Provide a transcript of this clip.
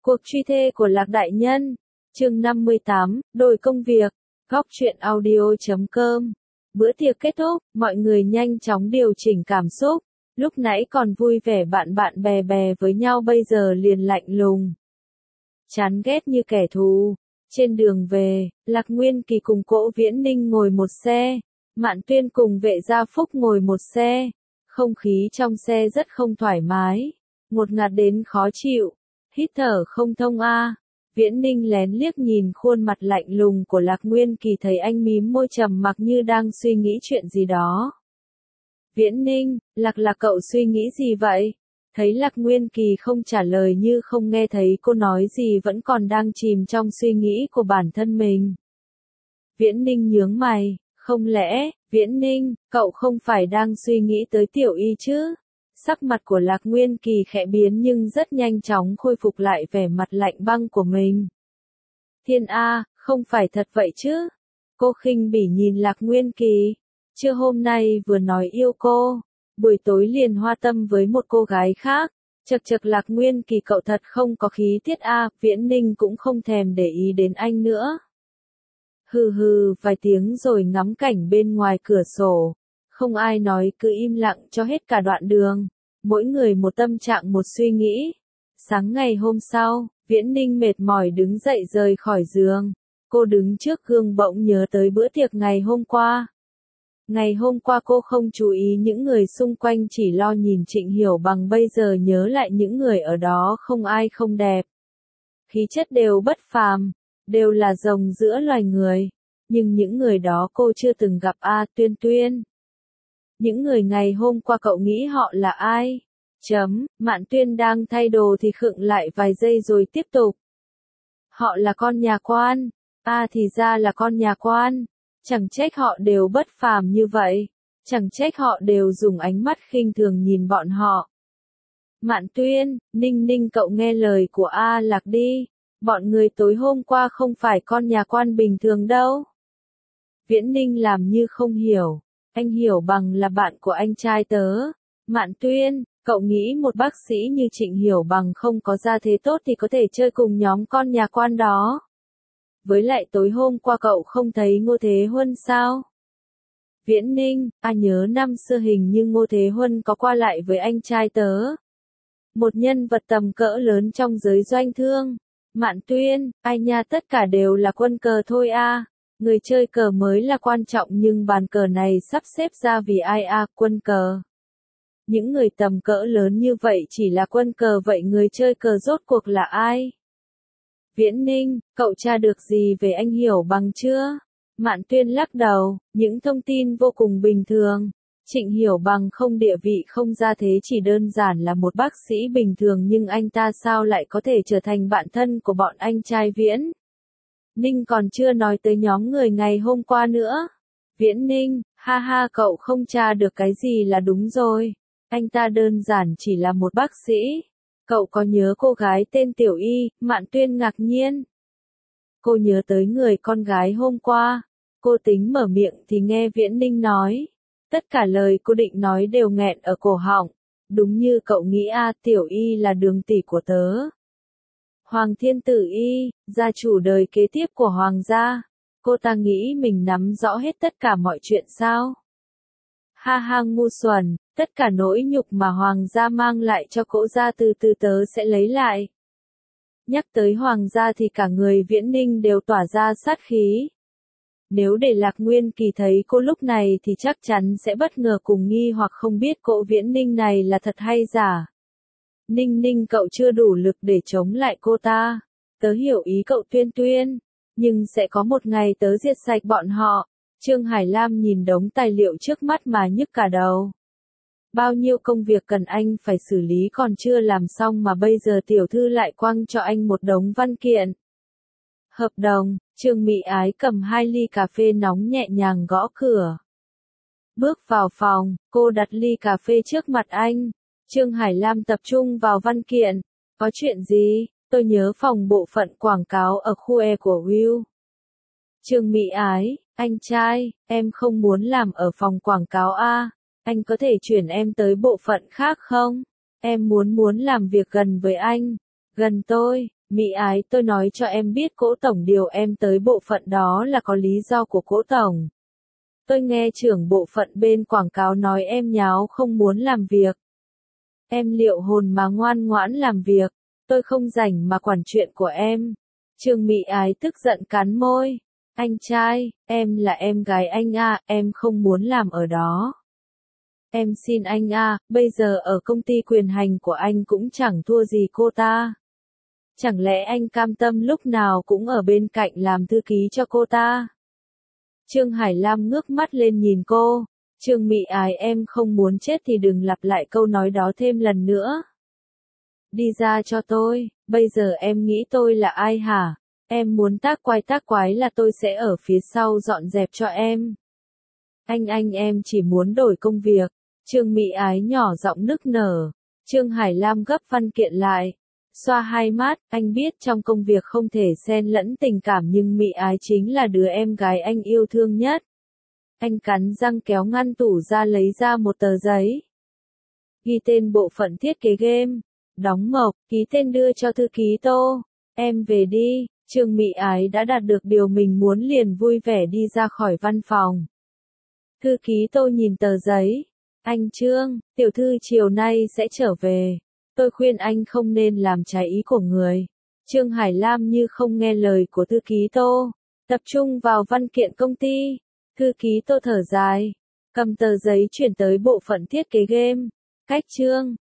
Cuộc truy thê của Lạc Đại Nhân, chương 58, đổi công việc, góc truyện audio.com. Bữa tiệc kết thúc, mọi người nhanh chóng điều chỉnh cảm xúc, lúc nãy còn vui vẻ bạn bạn bè với nhau bây giờ liền lạnh lùng. Chán ghét như kẻ thù. Trên đường về, Lạc Nguyên Kỳ cùng Cỗ Viễn Ninh ngồi một xe, Mạn Tuyên cùng Vệ Gia Phúc ngồi một xe. Không khí trong xe rất không thoải mái, ngột ngạt đến khó chịu, hít thở không thông a. Viễn Ninh lén liếc nhìn khuôn mặt lạnh lùng của Lạc Nguyên Kỳ, thấy anh mím môi trầm mặc như đang suy nghĩ chuyện gì đó. Viễn Ninh, Lạc cậu suy nghĩ gì vậy? Thấy Lạc Nguyên Kỳ không trả lời như không nghe thấy cô nói gì, vẫn còn đang chìm trong suy nghĩ của bản thân mình. Viễn Ninh nhướng mày, không lẽ, Viễn Ninh, cậu không phải đang suy nghĩ tới Tiểu Y chứ? Sắc mặt của Lạc Nguyên Kỳ khẽ biến nhưng rất nhanh chóng khôi phục lại vẻ mặt lạnh băng của mình. Thiên A, không phải thật vậy chứ? Cô khinh bỉ nhìn Lạc Nguyên Kỳ. Trưa hôm nay vừa nói yêu cô, buổi tối liền hoa tâm với một cô gái khác. Chật Lạc Nguyên Kỳ, cậu thật không có khí tiết a. Viễn Ninh cũng không thèm để ý đến anh nữa. Hừ hừ vài tiếng rồi ngắm cảnh bên ngoài cửa sổ. Không ai nói, cứ im lặng cho hết cả đoạn đường. Mỗi người một tâm trạng một suy nghĩ. Sáng ngày hôm sau, Viễn Ninh mệt mỏi đứng dậy rời khỏi giường. Cô đứng trước gương bỗng nhớ tới bữa tiệc ngày hôm qua. Ngày hôm qua cô không chú ý những người xung quanh, chỉ lo nhìn Trịnh Hiểu Bằng, bây giờ nhớ lại những người ở đó không ai không đẹp. Khí chất đều bất phàm, đều là rồng giữa loài người. Nhưng những người đó cô chưa từng gặp a. Tuyên. Những người ngày hôm qua cậu nghĩ họ là ai? Mạn Tuyên đang thay đồ thì khựng lại vài giây rồi tiếp tục. Họ là con nhà quan. Thì ra là con nhà quan. Chẳng trách họ đều bất phàm như vậy. Chẳng trách họ đều dùng ánh mắt khinh thường nhìn bọn họ. Mạn Tuyên, Ninh cậu nghe lời của A Lạc đi. Bọn người tối hôm qua không phải con nhà quan bình thường đâu. Viễn Ninh làm như không hiểu. Anh Hiểu Bằng là bạn của anh trai tớ. Mạn Tuyên, cậu nghĩ một bác sĩ như Trịnh Hiểu Bằng không có gia thế tốt thì có thể chơi cùng nhóm con nhà quan đó. Với lại tối hôm qua cậu không thấy Ngô Thế Huân sao? Viễn Ninh, nhớ năm xưa hình như Ngô Thế Huân có qua lại với anh trai tớ. Một nhân vật tầm cỡ lớn trong giới doanh thương. Mạn Tuyên, ai nha, tất cả đều là quân cờ thôi a. Người chơi cờ mới là quan trọng, nhưng bàn cờ này sắp xếp ra vì ai a? Quân cờ. Những người tầm cỡ lớn như vậy chỉ là quân cờ, vậy người chơi cờ rốt cuộc là ai? Viễn Ninh, cậu tra được gì về anh Hiểu Bằng chưa? Mạn Tuyên lắc đầu, những thông tin vô cùng bình thường. Trịnh Hiểu Bằng không địa vị không gia thế, chỉ đơn giản là một bác sĩ bình thường, nhưng anh ta sao lại có thể trở thành bạn thân của bọn anh trai Viễn? Ninh còn chưa nói tới nhóm người ngày hôm qua nữa. Viễn Ninh, ha ha, cậu không tra được cái gì là đúng rồi. Anh ta đơn giản chỉ là một bác sĩ. Cậu có nhớ cô gái tên Tiểu Y? Mạn Tuyên ngạc nhiên. Cô nhớ tới người con gái hôm qua. Cô tính mở miệng thì nghe Viễn Ninh nói. Tất cả lời cô định nói đều nghẹn ở cổ họng. Đúng như cậu nghĩ Tiểu Y là đường tỷ của tớ. Hoàng Thiên Tử Y, gia chủ đời kế tiếp của Hoàng gia. Cô ta nghĩ mình nắm rõ hết tất cả mọi chuyện sao? Ha ha, ngu xuẩn, tất cả nỗi nhục mà Hoàng gia mang lại cho Cỗ gia từ từ tớ sẽ lấy lại. Nhắc tới Hoàng gia thì cả người Viễn Ninh đều tỏa ra sát khí. Nếu để Lạc Nguyên Kỳ thấy cô lúc này thì chắc chắn sẽ bất ngờ cùng nghi hoặc không biết Cỗ Viễn Ninh này là thật hay giả. Ninh cậu chưa đủ lực để chống lại cô ta. Tớ hiểu ý cậu Tuyên, nhưng sẽ có một ngày tớ diệt sạch bọn họ. Trương Hải Lam nhìn đống tài liệu trước mắt mà nhức cả đầu. Bao nhiêu công việc cần anh phải xử lý còn chưa làm xong mà bây giờ tiểu thư lại quăng cho anh một đống văn kiện. Hợp đồng. Trương Mỹ Ái cầm 2 ly cà phê nóng nhẹ nhàng gõ cửa. Bước vào phòng, cô đặt ly cà phê trước mặt anh. Trương Hải Lam tập trung vào văn kiện. Có chuyện gì? Tôi nhớ phòng bộ phận quảng cáo ở khu E của Will. Trương Mỹ Ái, anh trai, em không muốn làm ở phòng quảng cáo a. Anh có thể chuyển em tới bộ phận khác không? Em muốn làm việc gần với anh. Gần tôi. Mỹ Ái, tôi nói cho em biết Cố tổng điều em tới bộ phận đó là có lý do của Cố tổng. Tôi nghe trưởng bộ phận bên quảng cáo nói em nháo không muốn làm việc. Em liệu hồn mà ngoan ngoãn làm việc, tôi không rảnh mà quản chuyện của em. Trương Mỹ Ái tức giận cắn môi. Anh trai, em là em gái anh à, em không muốn làm ở đó. Em xin anh à, bây giờ ở công ty quyền hành của anh cũng chẳng thua gì cô ta. Chẳng lẽ anh cam tâm lúc nào cũng ở bên cạnh làm thư ký cho cô ta? Trương Hải Lam ngước mắt lên nhìn cô. Trương Mỹ Ái, em không muốn chết thì đừng lặp lại câu nói đó thêm lần nữa. Đi ra cho tôi, bây giờ em nghĩ tôi là ai hả? Em muốn tác quái là tôi sẽ ở phía sau dọn dẹp cho em. Anh em chỉ muốn đổi công việc. Trương Mỹ Ái nhỏ giọng nức nở. Trương Hải Lam gấp văn kiện lại. Xoa hai mắt, anh biết trong công việc không thể xen lẫn tình cảm nhưng Mỹ Ái chính là đứa em gái anh yêu thương nhất. Anh cắn răng kéo ngăn tủ ra lấy ra một tờ giấy. Ghi tên bộ phận thiết kế game. Đóng mộc, ký tên đưa cho thư ký Tô. Em về đi, Trương Mỹ Ái đã đạt được điều mình muốn liền vui vẻ đi ra khỏi văn phòng. Thư ký Tô nhìn tờ giấy. Anh Trương, tiểu thư chiều nay sẽ trở về. Tôi khuyên anh không nên làm trái ý của người. Trương Hải Lam như không nghe lời của thư ký Tô. Tập trung vào văn kiện công ty. Thư ký Tô thở dài. Cầm tờ giấy chuyển tới bộ phận thiết kế game. Cách Trương.